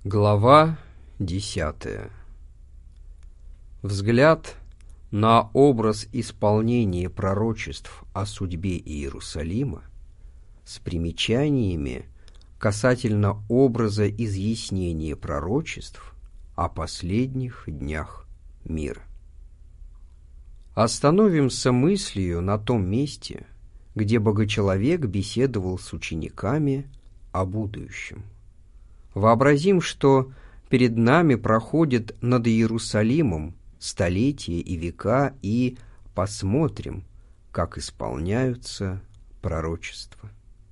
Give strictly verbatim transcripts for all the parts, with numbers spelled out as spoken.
Глава десятая. Взгляд на образ исполнения пророчеств о судьбе Иерусалима с примечаниями касательно образа изъяснения пророчеств о последних днях мира. Остановимся мыслью на том месте, где Богочеловек беседовал с учениками о будущем. Вообразим, что перед нами проходит над Иерусалимом столетия и века, и посмотрим, как исполняются пророчества.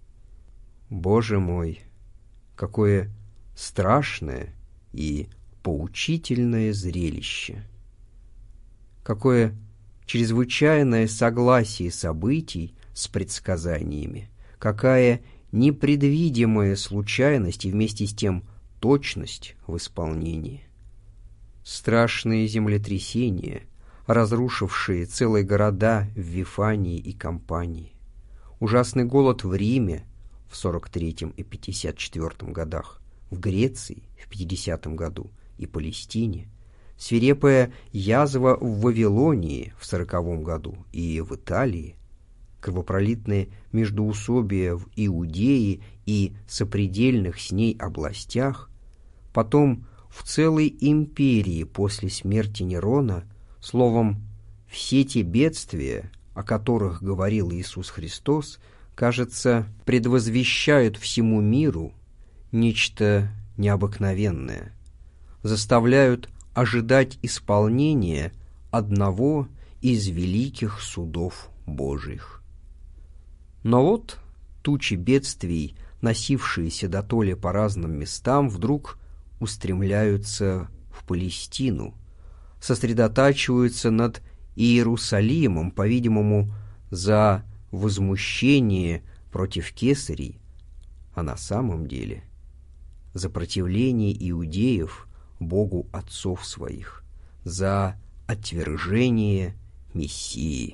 Боже мой, какое страшное и поучительное зрелище! Какое чрезвычайное согласие событий с предсказаниями, какая непредвидимая случайность и вместе с тем точность в исполнении. Страшные землетрясения, разрушившие целые города в Вифании и Кампании, ужасный голод в Риме в сорок третьем и пятьдесят четвёртом годах, в Греции в пятидесятом году и Палестине, свирепая язва в Вавилонии в сороковом году и в Италии, кровопролитные междоусобия в Иудее и сопредельных с ней областях, потом в целой империи после смерти Нерона, словом, все те бедствия, о которых говорил Иисус Христос, кажется, предвозвещают всему миру нечто необыкновенное, заставляют ожидать исполнения одного из великих судов Божьих. Но вот тучи бедствий, носившиеся дотоле по разным местам, вдруг устремляются в Палестину, сосредотачиваются над Иерусалимом, по-видимому, за возмущение против кесарей, а на самом деле за противление иудеев Богу отцов своих, за отвержение Мессии.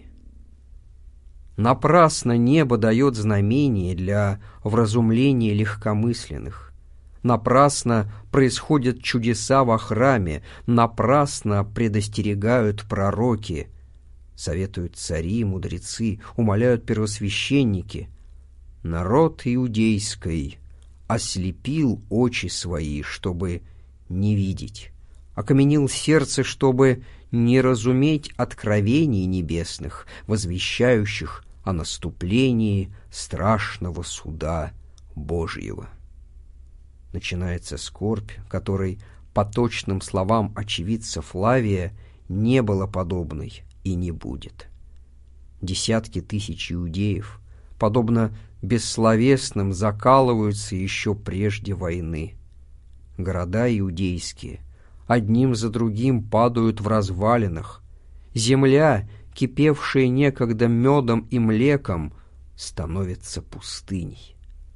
Напрасно небо дает знамение для вразумления легкомысленных. Напрасно происходят чудеса во храме, напрасно предостерегают пророки, советуют цари, мудрецы, умоляют первосвященники. Народ иудейский ослепил очи свои, чтобы не видеть, окаменил сердце, чтобы не разуметь откровений небесных, возвещающих о наступлении страшного суда Божьего. Начинается скорбь, которой, по точным словам очевидца Флавия, не было подобной и не будет. Десятки тысяч иудеев, подобно бессловесным, закалываются еще прежде войны. Города иудейские одним за другим падают в развалинах. Земля, кипевшая некогда медом и млеком, становится пустыней.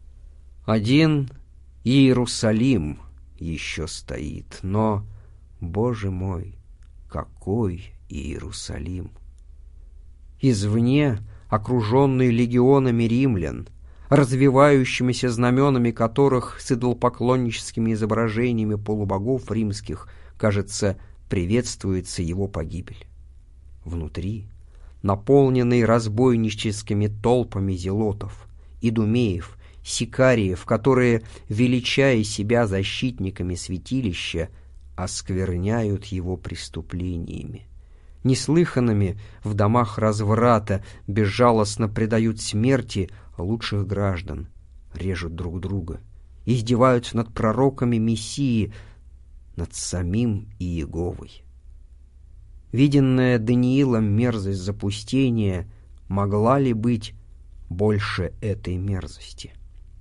Один Иерусалим еще стоит, но, Боже мой, какой Иерусалим! Извне, окруженный легионами римлян, развивающимися знаменами которых с идолопоклонническими изображениями полубогов римских, кажется, приветствуется его погибель. Внутри, наполненный разбойническими толпами зелотов, идумеев, сикариев, которые, величая себя защитниками святилища, оскверняют его преступлениями, неслыханными в домах разврата, безжалостно предают смерти лучших граждан, режут друг друга, издеваются над пророками Мессии, над самим Иеговой. Виденная Даниилом мерзость запустения могла ли быть больше этой мерзости?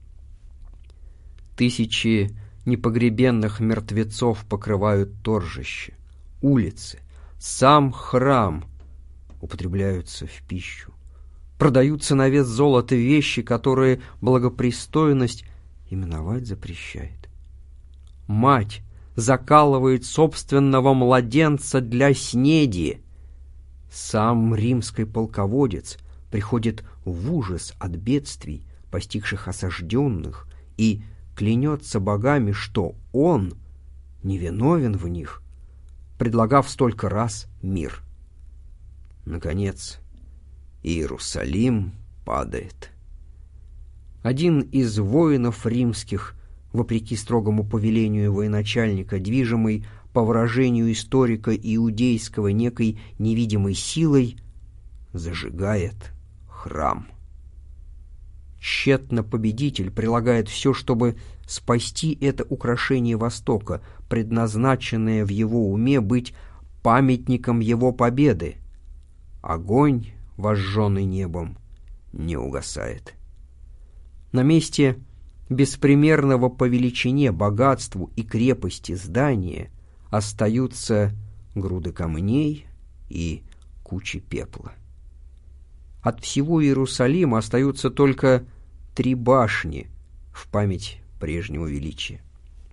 Тысячи непогребенных мертвецов покрывают торжище, улицы, сам храм употребляются в пищу. Продаются на вес золота вещи, которые благопристойность именовать запрещает. Мать закалывает собственного младенца для снеди. Сам римский полководец приходит в ужас от бедствий, постигших осажденных, и клянется богами, что он невиновен в них, предлагав столько раз мир. Наконец, Иерусалим падает. Один из воинов римских, вопреки строгому повелению военачальника, движимый, по выражению историка иудейского, некой невидимой силой, зажигает храм. Тщетно победитель прилагает все, чтобы спасти это украшение Востока, предназначенное в его уме быть памятником его победы. Огонь, возжженный небом, не угасает. На месте беспримерного по величине, богатству и крепости здания остаются груды камней и кучи пепла. От всего Иерусалима остаются только три башни в память прежнего величия.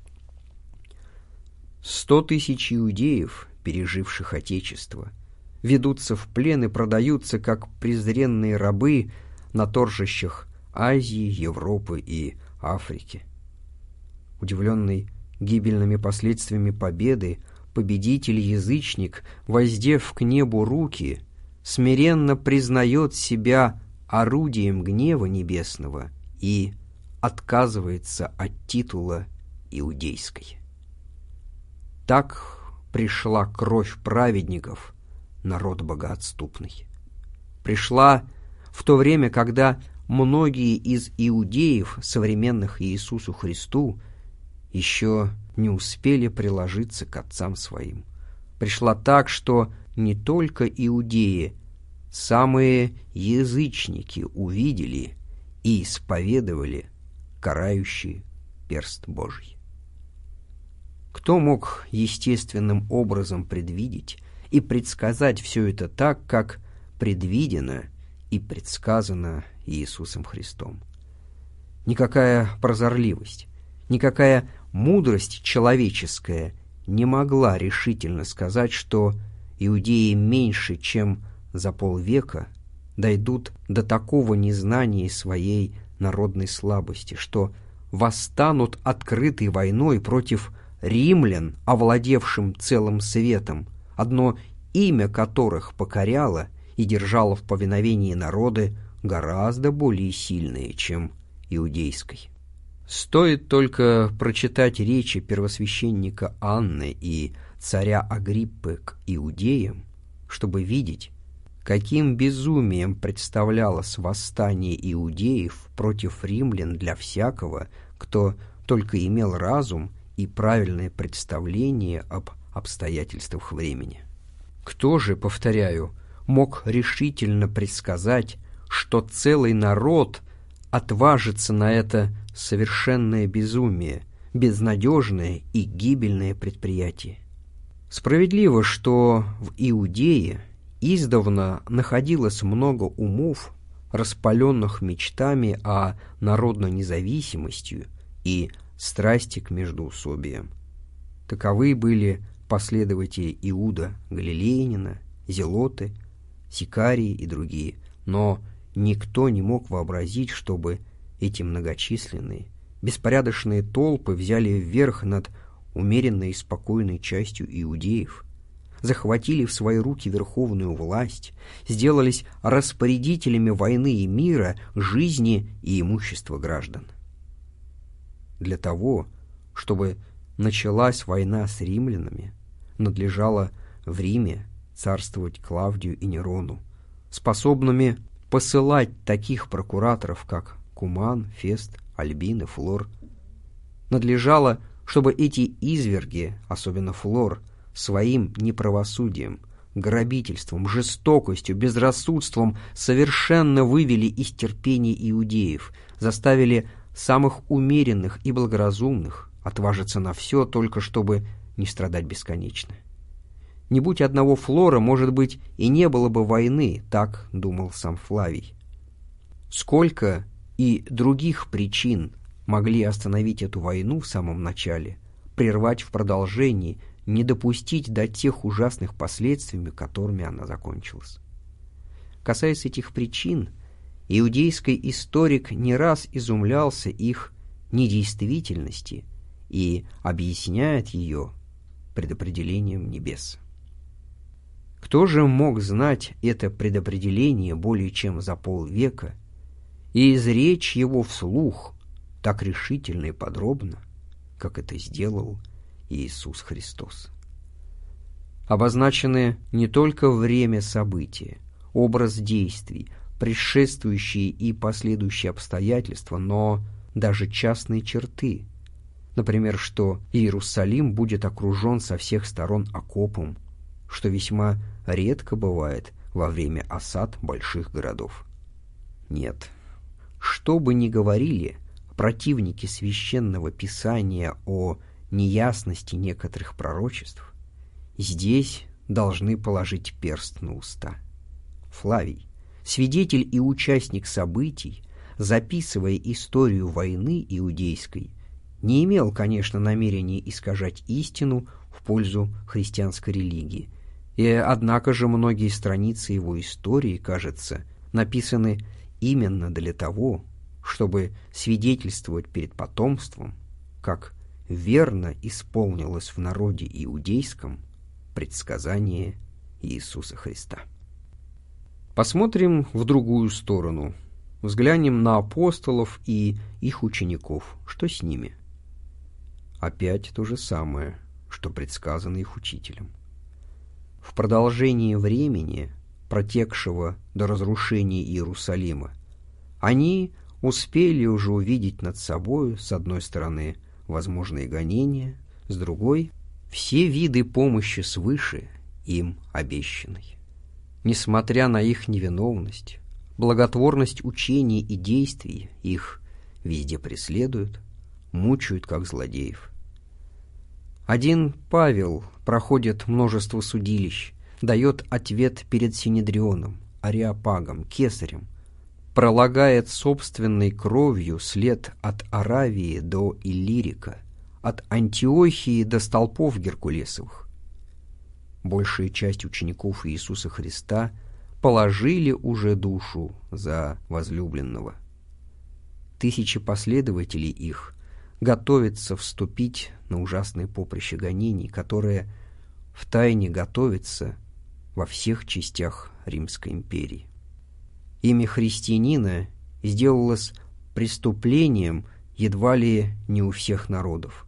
Сто тысяч иудеев, переживших Отечество, ведутся в плен и продаются, как презренные рабы, на торжищах Азии, Европы и Африки. Удивленный гибельными последствиями победы, победитель-язычник, воздев к небу руки, смиренно признает себя орудием гнева небесного и отказывается от титула иудейской. Так пришла кровь праведников, народ богоотступный. Пришла в то время, когда многие из иудеев, современных Иисусу Христу, еще не успели приложиться к отцам своим. Пришла так, что не только иудеи, самые язычники увидели и исповедовали карающий перст Божий. Кто мог естественным образом предвидеть и предсказать все это так, как предвидено и предсказано Иисусом Христом? Никакая прозорливость, никакая мудрость человеческая не могла решительно сказать, что иудеи меньше, чем за полвека, дойдут до такого незнания своей народной слабости, что восстанут открытой войной против римлян, овладевшим целым светом, одно имя которых покоряло и держало в повиновении народы гораздо более сильные, чем иудейской. Стоит только прочитать речи первосвященника Анны и царя Агриппы к иудеям, чтобы видеть, каким безумием представлялось восстание иудеев против римлян для всякого, кто только имел разум и правильное представление об обстоятельствах времени. Кто же, повторяю, мог решительно предсказать, что целый народ отважится на это совершенное безумие, безнадежное и гибельное предприятие? Справедливо, что в Иудее издавна находилось много умов, распаленных мечтами о народной независимости и страсти к междоусобиям. Таковы были последователи Иуда Галилеянина, Зелоты, Сикарии и другие, но никто не мог вообразить, чтобы эти многочисленные, беспорядочные толпы взяли вверх над умеренной и спокойной частью иудеев, захватили в свои руки верховную власть, сделались распорядителями войны и мира, жизни и имущества граждан. Для того, чтобы началась война с римлянами, надлежало в Риме царствовать Клавдию и Нерону, способными посылать таких прокураторов, как Куман, Фест, Альбин и Флор. Надлежало, чтобы эти изверги, особенно Флор, своим неправосудием, грабительством, жестокостью, безрассудством совершенно вывели из терпения иудеев, заставили самых умеренных и благоразумных отважиться на все, только чтобы не страдать бесконечно. Не будь одного Флора, может быть, и не было бы войны, так думал сам Флавий. Сколько и других причин могли остановить эту войну в самом начале, прервать в продолжении, не допустить до тех ужасных последствий, которыми она закончилась. Касаясь этих причин, иудейский историк не раз изумлялся их недействительности и объясняет ее предопределением небес. Кто же мог знать это предопределение более чем за полвека и изречь его вслух так решительно и подробно, как это сделал Иисус Христос? Обозначены не только время события, образ действий, предшествующие и последующие обстоятельства, но даже частные черты. Например, что Иерусалим будет окружен со всех сторон окопом, что весьма редко бывает во время осад больших городов. Нет, что бы ни говорили противники священного писания о неясности некоторых пророчеств, здесь должны положить перст на уста. Флавий, свидетель и участник событий, записывая историю войны иудейской, не имел, конечно, намерения искажать истину в пользу христианской религии, и однако же многие страницы его истории, кажется, написаны именно для того, чтобы свидетельствовать перед потомством, как верно исполнилось в народе иудейском предсказание Иисуса Христа. Посмотрим в другую сторону, взглянем на апостолов и их учеников. Что с ними? Опять то же самое, что предсказано их учителем. В продолжении времени, протекшего до разрушения Иерусалима, они успели уже увидеть над собою, с одной стороны, возможные гонения, с другой — все виды помощи свыше им обещанной. Несмотря на их невиновность, благотворность учений и действий их везде преследуют, мучают как злодеев. Один Павел проходит множество судилищ, дает ответ перед Синедрионом, Ареопагом, Кесарем, пролагает собственной кровью след от Аравии до Иллирика, от Антиохии до столпов Геркулесовых. Большая часть учеников Иисуса Христа положили уже душу за возлюбленного. Тысячи последователей их готовятся вступить на ужасное поприще гонений, которое втайне готовится во всех частях Римской империи. Имя христианина сделалось преступлением едва ли не у всех народов.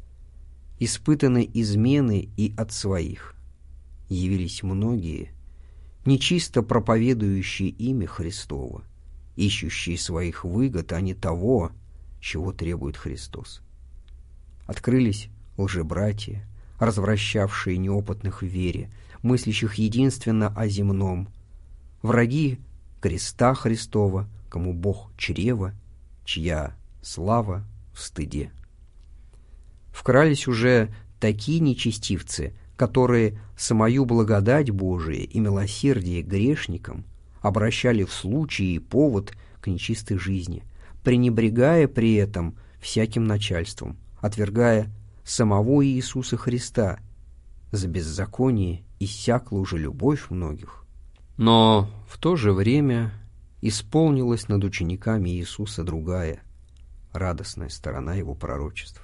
Испытаны измены и от своих. Явились многие, нечисто проповедующие имя Христово, ищущие своих выгод, а не того, чего требует Христос. Открылись лжебратья, развращавшие неопытных в вере, мыслящих единственно о земном, враги креста Христова, кому Бог чрево, чья слава в стыде. Вкрались уже такие нечестивцы, которые самую благодать Божию и милосердие грешникам обращали в случай и повод к нечистой жизни, пренебрегая при этом всяким начальством, отвергая самого Иисуса Христа. За беззаконие иссякла уже любовь многих. Но в то же время исполнилась над учениками Иисуса другая, радостная сторона его пророчеств.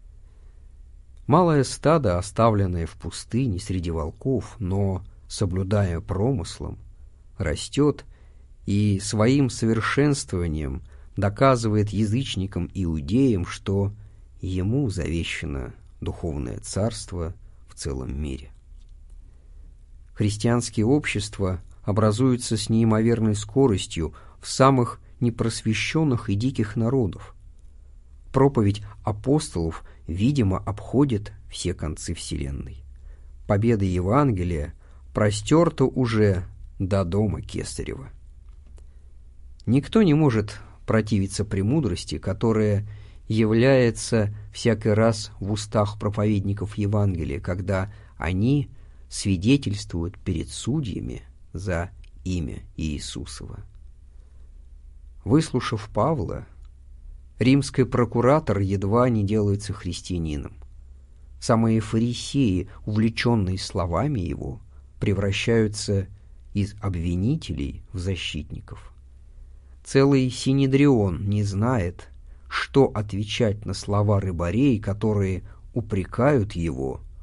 Малое стадо, оставленное в пустыне среди волков, но, соблюдая промыслом, растет и своим совершенствованием доказывает язычникам иудеям, что ему завещено духовное царство в целом мире. Христианские общества образуются с неимоверной скоростью в самых непросвещенных и диких народов. Проповедь апостолов, видимо, обходит все концы вселенной. Победа Евангелия простерта уже до дома Кесарева. Никто не может противиться премудрости, которая является всякий раз в устах проповедников Евангелия, когда они свидетельствуют перед судьями за имя Иисусова. Выслушав Павла, римский прокуратор едва не делается христианином. Самые фарисеи, увлеченные словами его, превращаются из обвинителей в защитников. Целый Синедрион не знает, что отвечать на слова рыбарей, которые упрекают его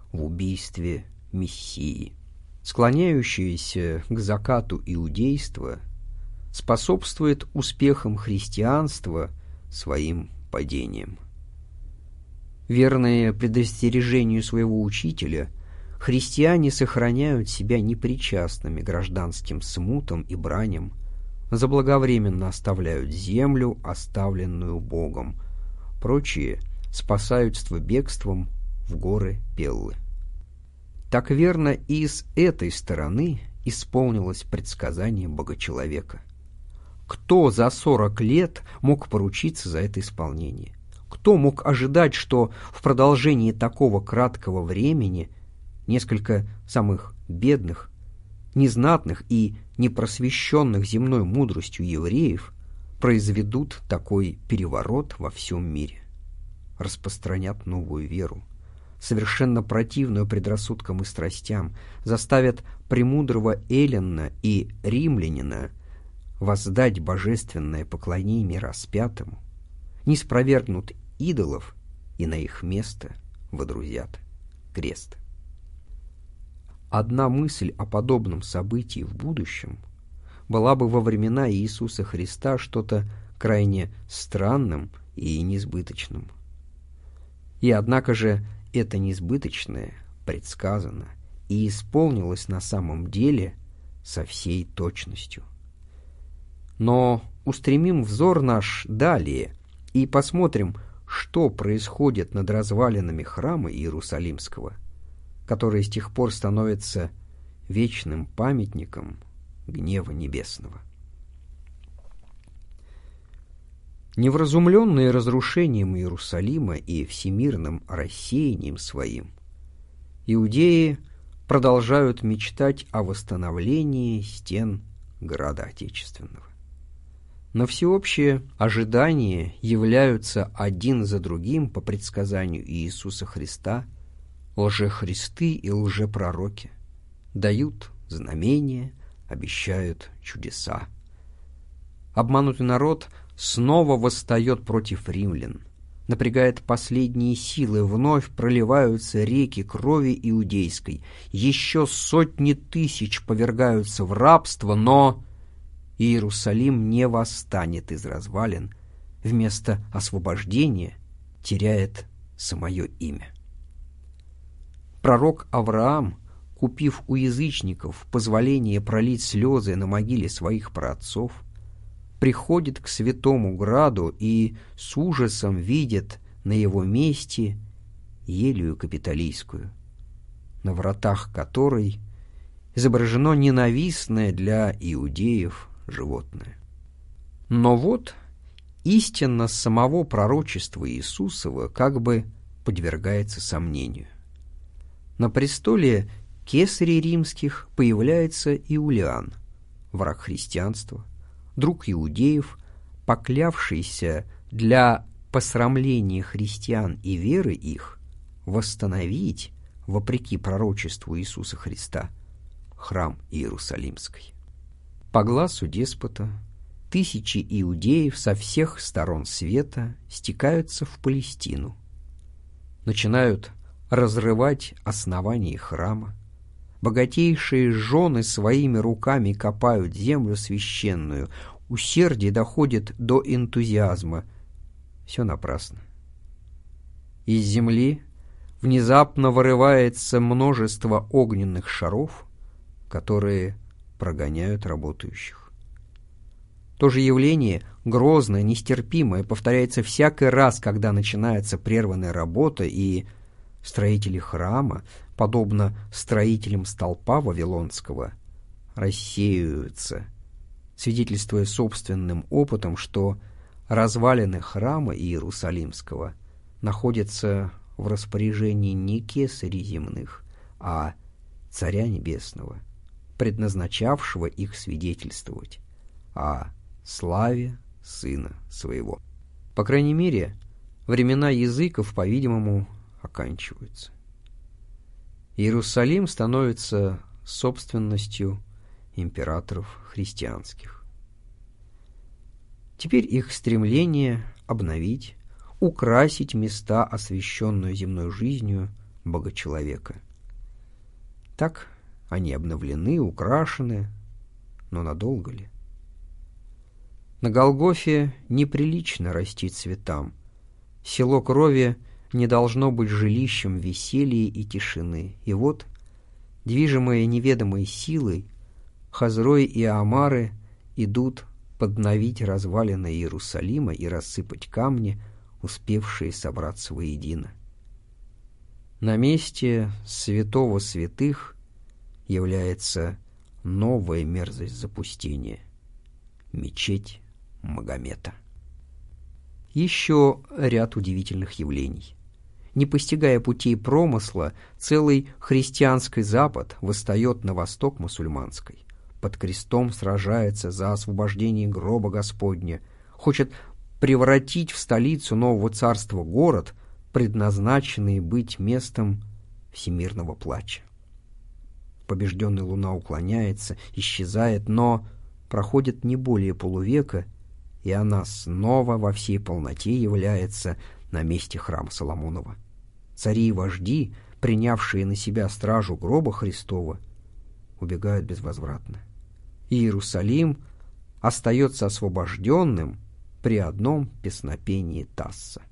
в убийстве Мессии. Склоняющееся к закату иудейство способствует успехам христианства своим падением. Верные предостережению своего учителя, христиане сохраняют себя непричастными гражданским смутам и браням, заблаговременно оставляют землю, оставленную Богом. Прочие спасаются бегством в горы Пеллы. Так верно и с этой стороны исполнилось предсказание Богочеловека. Кто за сорок лет мог поручиться за это исполнение? Кто мог ожидать, что в продолжении такого краткого времени несколько самых бедных, незнатных и непросвещенных земной мудростью евреев произведут такой переворот во всем мире, распространят новую веру, совершенно противную предрассудкам и страстям, заставят премудрого эллина и римлянина воздать божественное поклонение распятому, ниспровергнут идолов и на их место водрузят крест. Одна мысль о подобном событии в будущем была бы во времена Иисуса Христа что-то крайне странным и несбыточным. И однако же это несбыточное предсказано и исполнилось на самом деле со всей точностью. Но устремим взор наш далее и посмотрим, что происходит над развалинами храма Иерусалимского, который с тех пор становится вечным памятником гнева небесного. Невразумленные разрушением Иерусалима и всемирным рассеянием своим, иудеи продолжают мечтать о восстановлении стен града Отечественного. На всеобщее ожидание являются один за другим по предсказанию Иисуса Христа лжехристы и лжепророки, дают знамения, обещают чудеса. Обманутый народ снова восстает против римлян, напрягает последние силы, вновь проливаются реки крови иудейской, еще сотни тысяч повергаются в рабство, но Иерусалим не восстанет из развалин, вместо освобождения теряет самое имя. Пророк Авраам, купив у язычников позволение пролить слезы на могиле своих праотцов, приходит к святому граду и с ужасом видит на его месте Елию Капитолийскую, на вратах которой изображено ненавистное для иудеев животное. Но вот истина самого пророчества Иисусова как бы подвергается сомнению. На престоле кесарей римских появляется Иулиан, враг христианства, друг иудеев, поклявшийся для посрамления христиан и веры их восстановить, вопреки пророчеству Иисуса Христа, храм Иерусалимский. По гласу деспота тысячи иудеев со всех сторон света стекаются в Палестину, начинают разрывать основание храма, богатейшие жены своими руками копают землю священную, усердие доходит до энтузиазма. Все напрасно. Из земли внезапно вырывается множество огненных шаров, которые прогоняют работающих. То же явление, грозное, нестерпимое, повторяется всякий раз, когда начинается прерванная работа, и строители храма, подобно строителям столпа Вавилонского, рассеиваются, свидетельствуя собственным опытом, что развалины храма Иерусалимского находятся в распоряжении не кесарей земных, а Царя Небесного, предназначавшего их свидетельствовать о славе Сына Своего. По крайней мере, времена языков, по-видимому, оканчиваются. Иерусалим становится собственностью императоров христианских. Теперь их стремление обновить, украсить места, освященные земной жизнью, Бога-человека. Так они обновлены, украшены, но надолго ли? На Голгофе неприлично расти цветам. Село крови не должно быть жилищем веселья и тишины. И вот, движимые неведомой силой, Хазрой и Омары идут подновить развалины Иерусалима и рассыпать камни, успевшие собраться воедино. На месте святого святых является новая мерзость запустения — мечеть Магомета. Еще ряд удивительных явлений. Не постигая путей промысла, целый христианский Запад восстает на восток мусульманской, под крестом сражается за освобождение гроба Господня, хочет превратить в столицу нового царства город, предназначенный быть местом всемирного плача. Побежденная луна уклоняется, исчезает, но проходит не более полувека, и она снова во всей полноте является на месте храма Соломонова. Цари и вожди, принявшие на себя стражу гроба Христова, убегают безвозвратно. Иерусалим остается освобожденным при одном песнопении Тасса.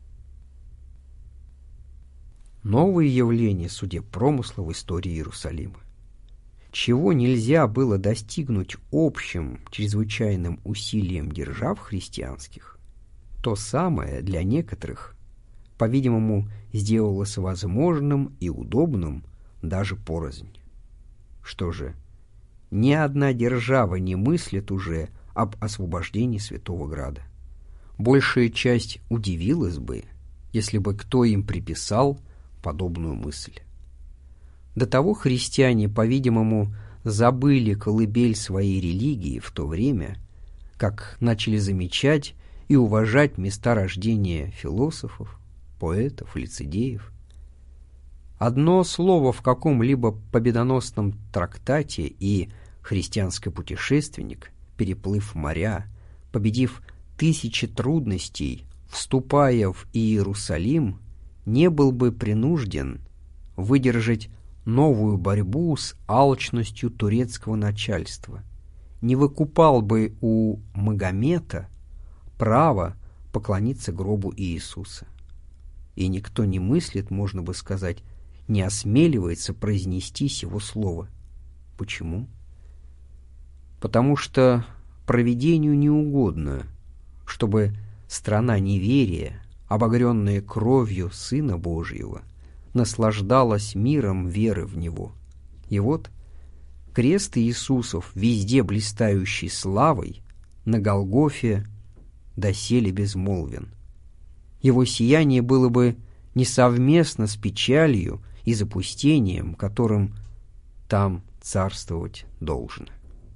Новые явления судеб промысла в истории Иерусалима. Чего нельзя было достигнуть общим чрезвычайным усилием держав христианских, то самое для некоторых, по-видимому, сделалось возможным и удобным даже порознь. Что же, ни одна держава не мыслит уже об освобождении Святого Града. Большая часть удивилась бы, если бы кто им приписал подобную мысль. До того христиане, по-видимому, забыли колыбель своей религии в то время, как начали замечать и уважать места рождения философов, поэтов, лицедеев. Одно слово в каком-либо победоносном трактате, и христианский путешественник, переплыв моря, победив тысячи трудностей, вступая в Иерусалим, не был бы принужден выдержать новую борьбу с алчностью турецкого начальства, не выкупал бы у Магомета право поклониться гробу Иисуса. И никто не мыслит, можно бы сказать, не осмеливается произнести сего слова. Почему? Потому что провидению не угодно, чтобы страна неверия, обогренная кровью Сына Божьего, наслаждалась миром веры в Него. И вот крест Иисусов, везде блистающий славой, на Голгофе доселе безмолвен. Его сияние было бы несовместно с печалью и запустением, которым там царствовать должно.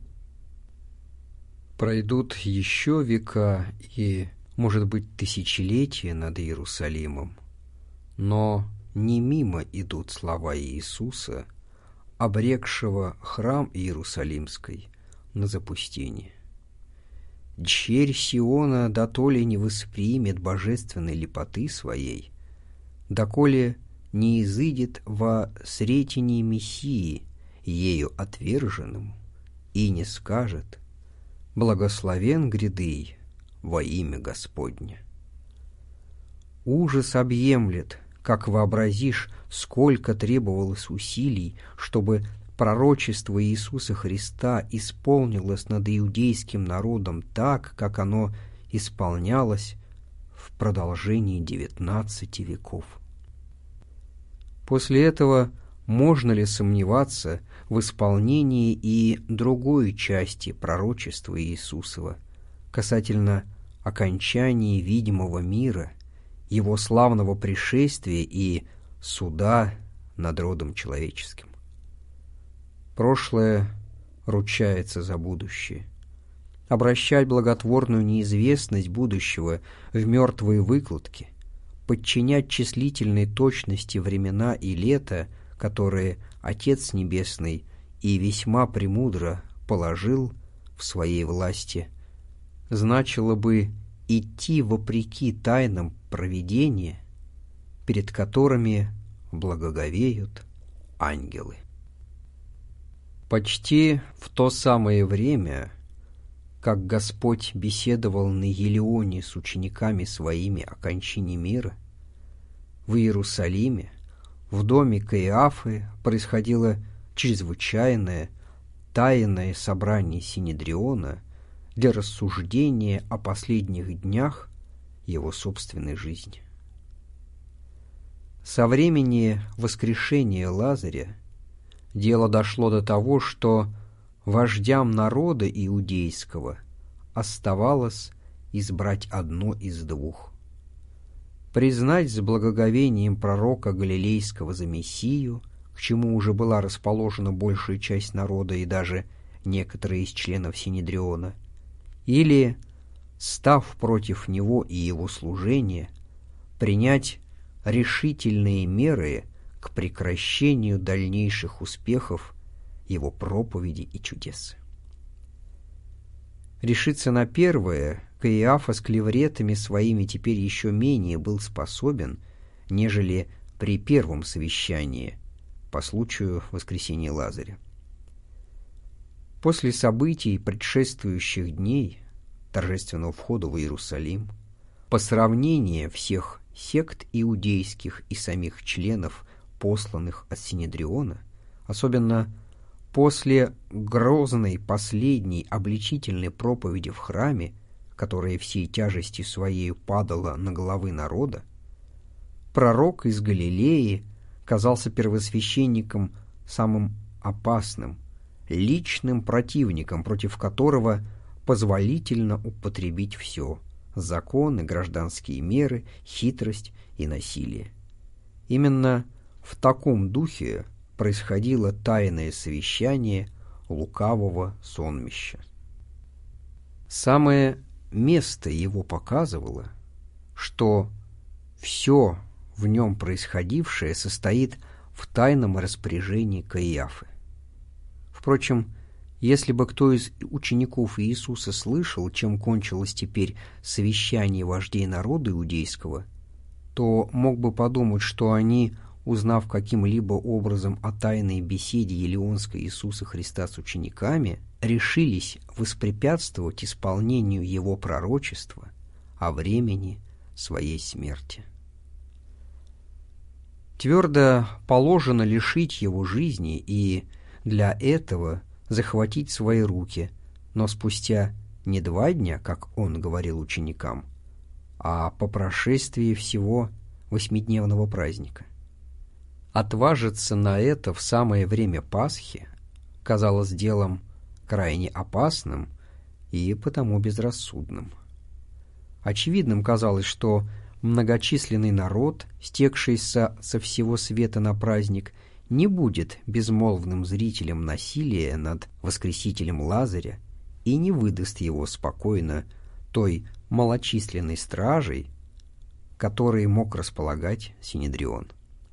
Пройдут еще века и, может быть, тысячелетия над Иерусалимом, но не мимо идут слова Иисуса, обрекшего храм Иерусалимский на запустение. Дщерь Сиона дотоле не воспримет божественной лепоты своей, доколе не изыдет во сретении Мессии, ею отверженному, и не скажет: «Благословен грядый во имя Господне». Ужас объемлет, как вообразишь, сколько требовалось усилий, чтобы пророчество Иисуса Христа исполнилось над иудейским народом так, как оно исполнялось в продолжении девятнадцати веков. После этого можно ли сомневаться в исполнении и другой части пророчества Иисусова касательно окончания видимого мира, его славного пришествия и суда над родом человеческим? Прошлое ручается за будущее. Обращать благотворную неизвестность будущего в мертвые выкладки, подчинять числительной точности времена и лета, которые Отец Небесный и весьма премудро положил в своей власти, значило бы идти вопреки тайнам провидения, перед которыми благоговеют ангелы. Почти в то самое время, как Господь беседовал на Елеоне с учениками своими о кончине мира, в Иерусалиме, в доме Каиафы происходило чрезвычайное тайное собрание Синедриона для рассуждения о последних днях его собственной жизни. Со времени воскрешения Лазаря дело дошло до того, что вождям народа иудейского оставалось избрать одно из двух: признать с благоговением пророка Галилейского за Мессию, к чему уже была расположена большая часть народа и даже некоторые из членов Синедриона, или, став против него и его служения, принять решительные меры к прекращению дальнейших успехов его проповеди и чудес. Решиться на первое Каиафа с клевретами своими теперь еще менее был способен, нежели при первом совещании по случаю воскресения Лазаря. После событий предшествующих дней торжественного входа в Иерусалим, по сравнению всех сект иудейских и самих членов, посланных от Синедриона, особенно после грозной последней обличительной проповеди в храме, которая всей тяжестью своей падала на головы народа, пророк из Галилеи казался первосвященником самым опасным, личным противником, против которого позволительно употребить все — законы, гражданские меры, хитрость и насилие. Именно в таком духе происходило тайное совещание лукавого сонмища. Самое место его показывало, что все в нем происходившее состоит в тайном распоряжении Каиафы. Впрочем, если бы кто из учеников Иисуса слышал, чем кончилось теперь совещание вождей народа иудейского, то мог бы подумать, что они, узнав каким-либо образом о тайной беседе елеонской Иисуса Христа с учениками, решились воспрепятствовать исполнению его пророчества о времени своей смерти. Твердо положено лишить его жизни и для этого захватить в свои руки, но спустя не два дня, как он говорил ученикам, а по прошествии всего восьмидневного праздника. Отважиться на это в самое время Пасхи казалось делом крайне опасным и потому безрассудным. Очевидным казалось, что многочисленный народ, стекшийся со всего света на праздник, не будет безмолвным зрителем насилия над воскресителем Лазаря и не выдаст его спокойно той малочисленной стражей, которой мог располагать Синедрион.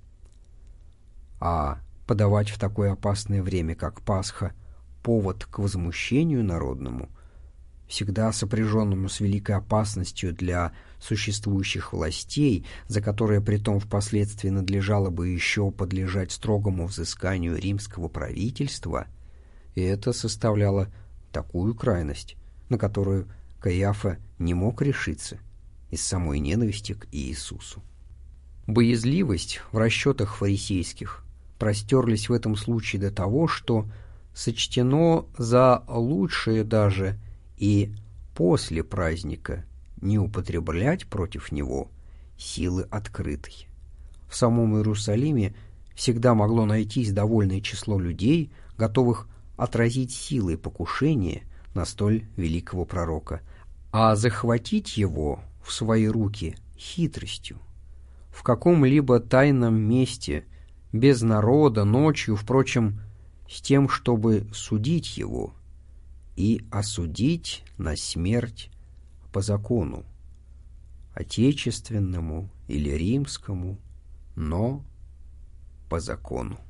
А подавать в такое опасное время, как Пасха, повод к возмущению народному, всегда сопряженному с великой опасностью для существующих властей, за которые притом впоследствии надлежало бы еще подлежать строгому взысканию римского правительства, и это составляло такую крайность, на которую Каиафа не мог решиться из самой ненависти к Иисусу. Боязливость в расчетах фарисейских простерлись в этом случае до того, что сочтено за лучшее даже и после праздника не употреблять против него силы открытой. В самом Иерусалиме всегда могло найтись довольное число людей, готовых отразить силой покушения на столь великого пророка, а захватить его в свои руки хитростью, в каком-либо тайном месте, без народа, ночью, впрочем, с тем, чтобы судить его и осудить на смерть по закону, отечественному или римскому, но по закону.